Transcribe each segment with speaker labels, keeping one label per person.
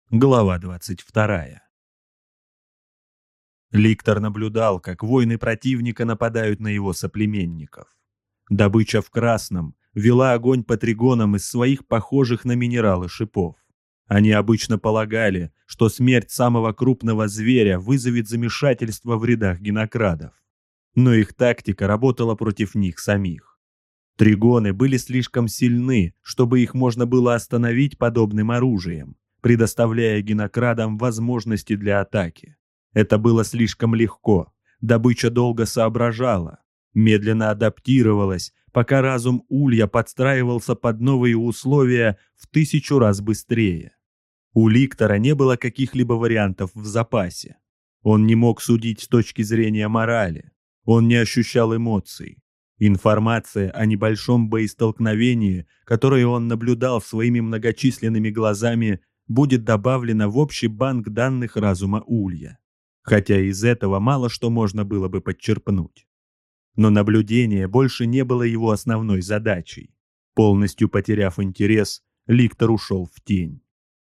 Speaker 1: Глава 22. Ликтор наблюдал, как воины противника нападают на его соплеменников. Добыча в красном вела огонь по тригонам из своих похожих на минералы шипов. Они обычно полагали, что смерть самого крупного зверя вызовет замешательство в рядах гинокрадов. Но их тактика работала против них самих. Тригоны были слишком сильны, чтобы их можно было остановить подобным оружием, предоставляя гинокрадам возможности для атаки. Это было слишком легко, добыча долго соображала, медленно адаптировалась, пока разум улья подстраивался под новые условия в 1000 раз быстрее. У Ликтора не было каких-либо вариантов в запасе. Он не мог судить с точки зрения морали, он не ощущал эмоций. Информация о небольшом боестолкновении, которое он наблюдал своими многочисленными глазами, будет добавлена в общий банк данных разума улья. Хотя из этого мало что можно было бы подчерпнуть. Но наблюдение больше не было его основной задачей. Полностью потеряв интерес, Ликтор ушел в тень.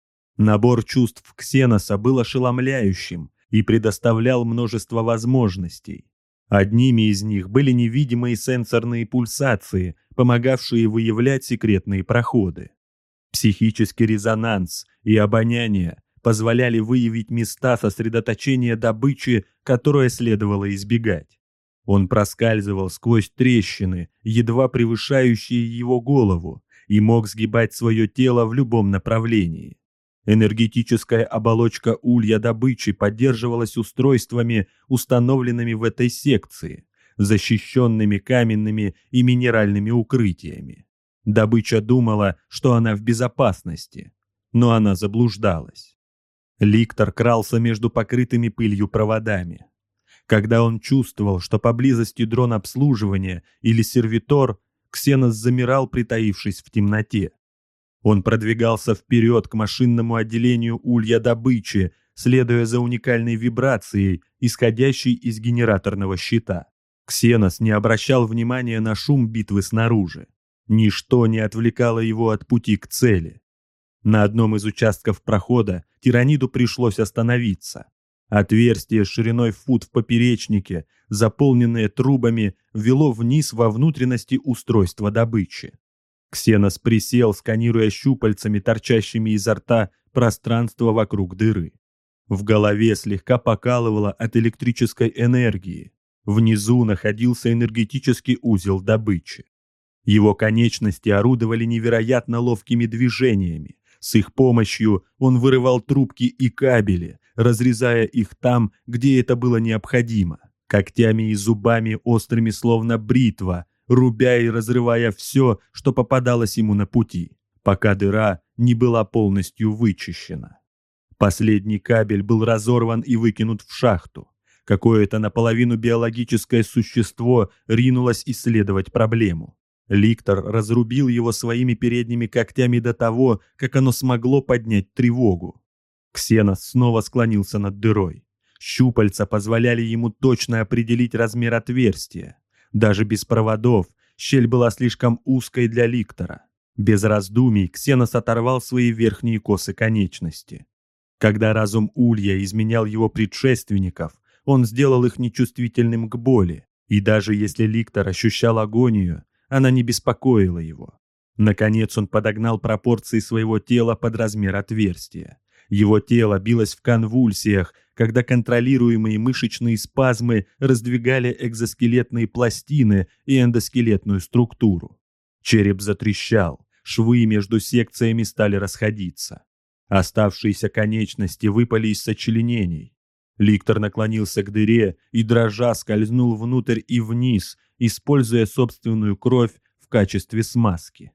Speaker 1: Набор чувств Ксеноса был ошеломляющим и предоставлял множество возможностей. Одними из них были невидимые сенсорные пульсации, помогавшие выявлять секретные проходы. Психический резонанс и обоняние позволяли выявить места сосредоточения добычи, которое следовало избегать. Он проскальзывал сквозь трещины, едва превышающие его голову, и мог сгибать свое тело в любом направлении. Энергетическая оболочка улья добычи поддерживалась устройствами, установленными в этой секции, защищенными каменными и минеральными укрытиями. Добыча думала, что она в безопасности, но она заблуждалась. Ликтор крался между покрытыми пылью проводами. Когда он чувствовал, что поблизости дрон обслуживания или сервитор, Ксенос замирал, притаившись в темноте. Он продвигался вперед к машинному отделению улья добычи, следуя за уникальной вибрацией, исходящей из генераторного щита. Ксенос не обращал внимания на шум битвы снаружи. Ничто не отвлекало его от пути к цели. На одном из участков прохода тираниду пришлось остановиться. Отверстие шириной в фут в поперечнике, заполненное трубами, вело вниз во внутренности устройства добычи. Ксенос присел, сканируя щупальцами, торчащими изо рта, пространство вокруг дыры. В голове слегка покалывало от электрической энергии. Внизу находился энергетический узел добычи. Его конечности орудовали невероятно ловкими движениями. С их помощью он вырывал трубки и кабели, разрезая их там, где это было необходимо, когтями и зубами острыми словно бритва, рубя и разрывая все, что попадалось ему на пути, пока дыра не была полностью вычищена. Последний кабель был разорван и выкинут в шахту. Какое-то наполовину биологическое существо ринулось исследовать проблему. Ликтор разрубил его своими передними когтями до того, как оно смогло поднять тревогу. Ксенос снова склонился над дырой. Щупальца позволяли ему точно определить размер отверстия. Даже без проводов щель была слишком узкой для Ликтора. Без раздумий Ксенос оторвал свои верхние косы конечности. Когда разум улья изменял его предшественников, он сделал их нечувствительным к боли, и даже если Ликтор ощущал агонию, она не беспокоила его. Наконец он подогнал пропорции своего тела под размер отверстия. Его тело билось в конвульсиях, когда контролируемые мышечные спазмы раздвигали экзоскелетные пластины и эндоскелетную структуру. Череп затрещал, швы между секциями стали расходиться. Оставшиеся конечности выпали из сочленений. Ликтор наклонился к дыре и, дрожа, скользнул внутрь и вниз, используя собственную кровь в качестве смазки.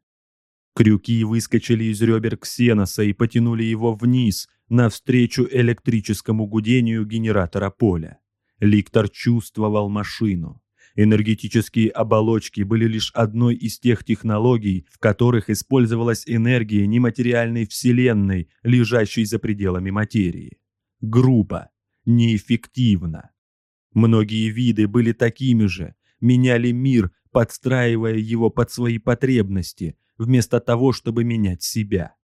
Speaker 1: Крюки выскочили из ребер Ксеноса и потянули его вниз, навстречу электрическому гудению генератора поля. Ликтор чувствовал машину. Энергетические оболочки были лишь одной из тех технологий, в которых использовалась энергия нематериальной вселенной, лежащей за пределами материи. Грубо, неэффективно. Многие виды были такими же, меняли мир, подстраивая его под свои потребности, вместо того, чтобы менять себя.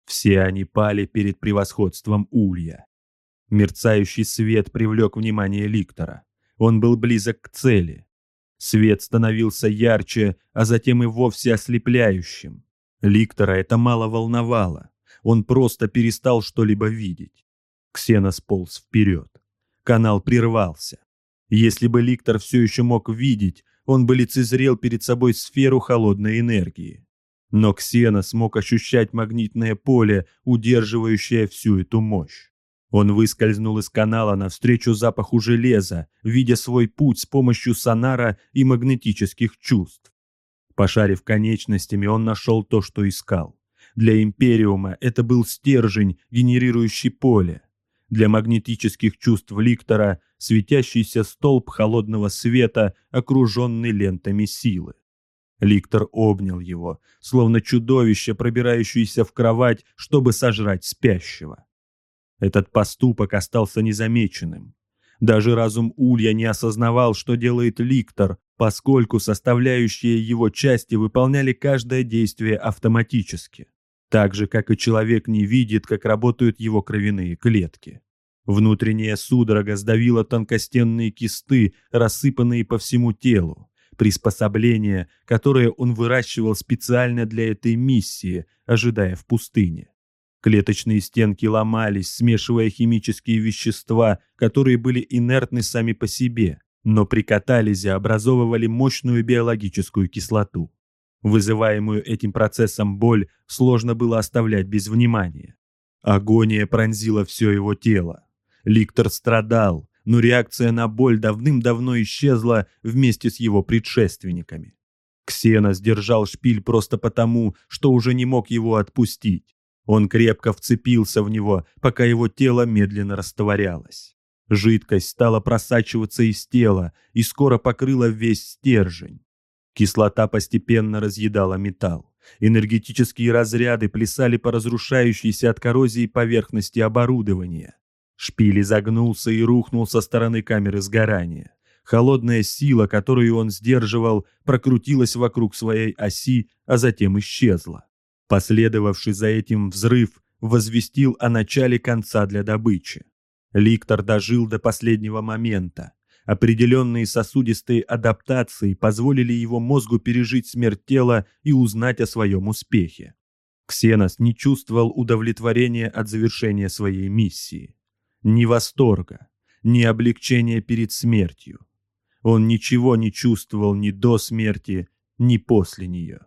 Speaker 1: Все они пали перед превосходством Улья. Мерцающий свет привлек внимание Ликтора. Он был близок к цели. Свет становился ярче, а затем и вовсе ослепляющим. Ликтора это мало волновало. Он просто перестал что-либо видеть. Ксенос полз вперед. Канал прервался. Если бы Ликтор все еще мог видеть, он бы лицезрел перед собой сферу холодной энергии. Но Ксенос мог ощущать магнитное поле, удерживающее всю эту мощь. Он выскользнул из канала навстречу запаху железа, видя свой путь с помощью сонара и магнетических чувств. Пошарив конечностями, он нашел то, что искал. Для Империума это был стержень, генерирующий поле. Для магнетических чувств Ликтора — светящийся столб холодного света, окруженный лентами силы. Ликтор обнял его, словно чудовище, пробирающееся в кровать, чтобы сожрать спящего. Этот поступок остался незамеченным. Даже разум Улья не осознавал, что делает Ликтор, поскольку составляющие его части выполняли каждое действие автоматически, так же, как и человек не видит, как работают его кровяные клетки. Внутренняя судорога сдавила тонкостенные кисты, рассыпанные по всему телу, приспособление, которое он выращивал специально для этой миссии, ожидая в пустыне. Клеточные стенки ломались, смешивая химические вещества, которые были инертны сами по себе, но при катализе образовывали мощную биологическую кислоту. Вызываемую этим процессом боль сложно было оставлять без внимания. Агония пронзила все его тело. Ликтор страдал, но реакция на боль давным-давно исчезла вместе с его предшественниками. Ксенос держал шпиль просто потому, что уже не мог его отпустить. Он крепко вцепился в него, пока его тело медленно растворялось. Жидкость стала просачиваться из тела и скоро покрыла весь стержень. Кислота постепенно разъедала металл. Энергетические разряды плясали по разрушающейся от коррозии поверхности оборудования. Шпиль изогнулся и рухнул со стороны камеры сгорания. Холодная сила, которую он сдерживал, прокрутилась вокруг своей оси, а затем исчезла. Последовавший за этим взрыв возвестил о начале конца для добычи. Ликтор дожил до последнего момента. Определенные сосудистые адаптации позволили его мозгу пережить смерть тела и узнать о своем успехе. Ксенос не чувствовал удовлетворения от завершения своей миссии. Ни восторга, ни облегчения перед смертью. Он ничего не чувствовал ни до смерти, ни после нее.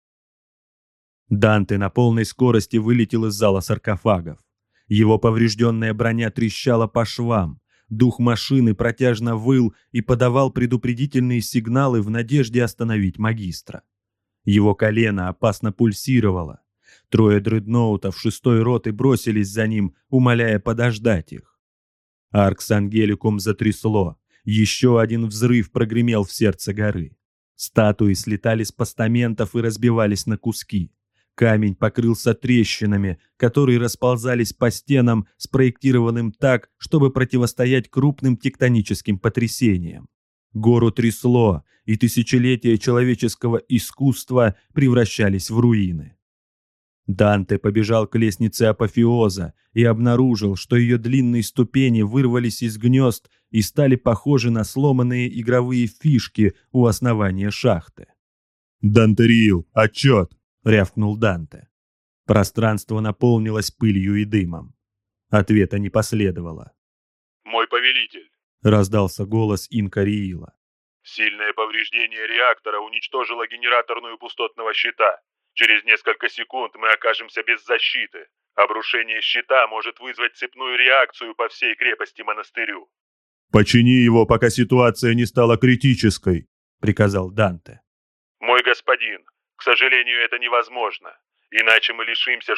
Speaker 1: Данте на полной скорости вылетел из зала саркофагов. Его поврежденная броня трещала по швам, дух машины протяжно выл и подавал предупредительные сигналы в надежде остановить магистра. Его колено опасно пульсировало. 3 дредноутов 6-й роты бросились за ним, умоляя подождать их. Аркс Ангеликум затрясло. Еще один взрыв прогремел в сердце горы. Статуи слетали с постаментов и разбивались на куски. Камень покрылся трещинами, которые расползались по стенам, спроектированным так, чтобы противостоять крупным тектоническим потрясениям. Гору трясло, и тысячелетия человеческого искусства превращались в руины. Данте побежал к лестнице апофеоза и обнаружил, что ее длинные ступени вырвались из гнезд и стали похожи на сломанные игровые фишки у основания шахты.
Speaker 2: «Дантериил, отчет!»
Speaker 1: — рявкнул Данте. Пространство наполнилось пылью и дымом. Ответа не последовало.
Speaker 2: «Мой повелитель!»
Speaker 1: — раздался голос Инкариила.
Speaker 2: «Сильное повреждение реактора уничтожило генераторную пустотного щита. Через несколько секунд мы окажемся без защиты. Обрушение щита может вызвать цепную реакцию по всей крепости монастырю».
Speaker 1: «Почини его, пока ситуация не стала критической», — приказал Данте.
Speaker 2: «Мой господин, к сожалению, это невозможно. Иначе мы лишимся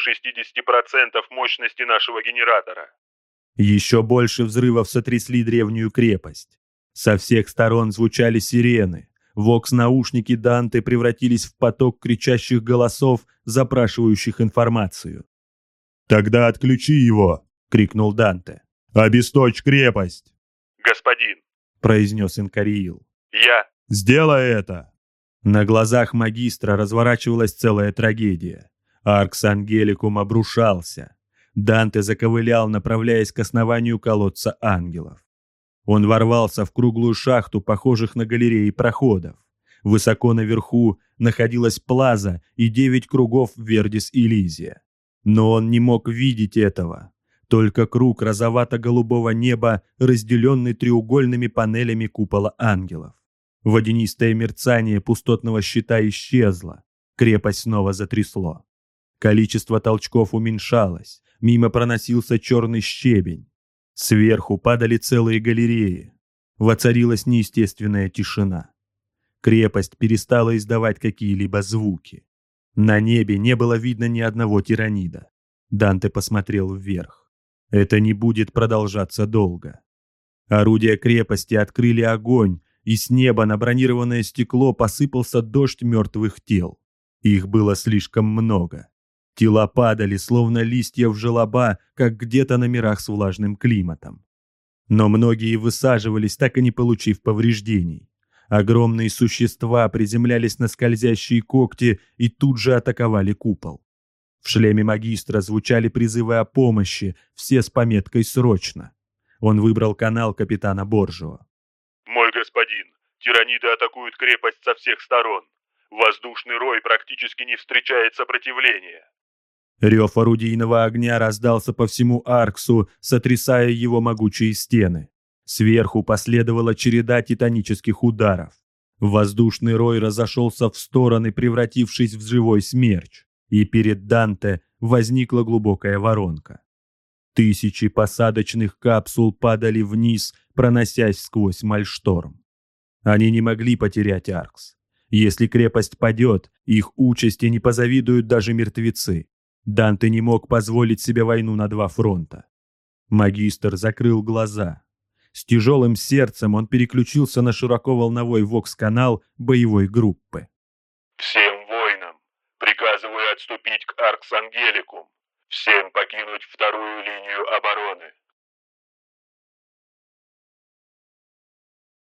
Speaker 2: 60% мощности нашего генератора».
Speaker 1: Еще больше взрывов сотрясли древнюю крепость. Со всех сторон звучали сирены. Вокс-наушники Данте превратились в поток кричащих голосов, запрашивающих информацию.
Speaker 2: «Тогда отключи его!»
Speaker 1: — крикнул Данте.
Speaker 2: «Обесточь крепость!» «Господин!»
Speaker 1: — произнес Инкариил.
Speaker 2: «Я...»
Speaker 1: «Сделай это!» На глазах магистра разворачивалась целая трагедия. Аркс Ангеликум обрушался. Данте заковылял, направляясь к основанию колодца ангелов. Он ворвался в круглую шахту, похожих на галереи проходов. Высоко наверху находилась плаза и 9 кругов Вердис Элизия. Но он не мог видеть этого. Только круг розовато-голубого неба, разделенный треугольными панелями купола ангелов. Водянистое мерцание пустотного щита исчезло. Крепость снова затрясло. Количество толчков уменьшалось. Мимо проносился черный щебень. Сверху падали целые галереи. Воцарилась неестественная тишина. Крепость перестала издавать какие-либо звуки. На небе не было видно ни одного тиранида. Данте посмотрел вверх. Это не будет продолжаться долго. Орудия крепости открыли огонь, и с неба на бронированное стекло посыпался дождь мертвых тел. Их было слишком много. Тела падали, словно листья в желоба, как где-то на мирах с влажным климатом. Но многие высаживались, так и не получив повреждений. Огромные существа приземлялись на скользящие когти и тут же атаковали купол. В шлеме магистра звучали призывы о помощи, все с пометкой «Срочно». Он выбрал канал капитана Боржио.
Speaker 2: «Мой господин, тираниды атакуют крепость со всех сторон. Воздушный рой практически не встречает сопротивления».
Speaker 1: Рев орудийного огня раздался по всему Арксу, сотрясая его могучие стены. Сверху последовала череда титанических ударов. Воздушный рой разошелся в стороны, превратившись в живой смерч, и перед Данте возникла глубокая воронка. Тысячи посадочных капсул падали вниз, проносясь сквозь Мальшторм. Они не могли потерять Аркс. Если крепость падет, их участи не позавидуют даже мертвецы. Данте не мог позволить себе войну на 2 фронта. Магистр закрыл глаза. С тяжелым сердцем он переключился на широковолновой вокс-канал боевой группы.
Speaker 2: «Всем воинам приказываю отступить к Аркс Ангеликум. Всем покинуть вторую линию обороны.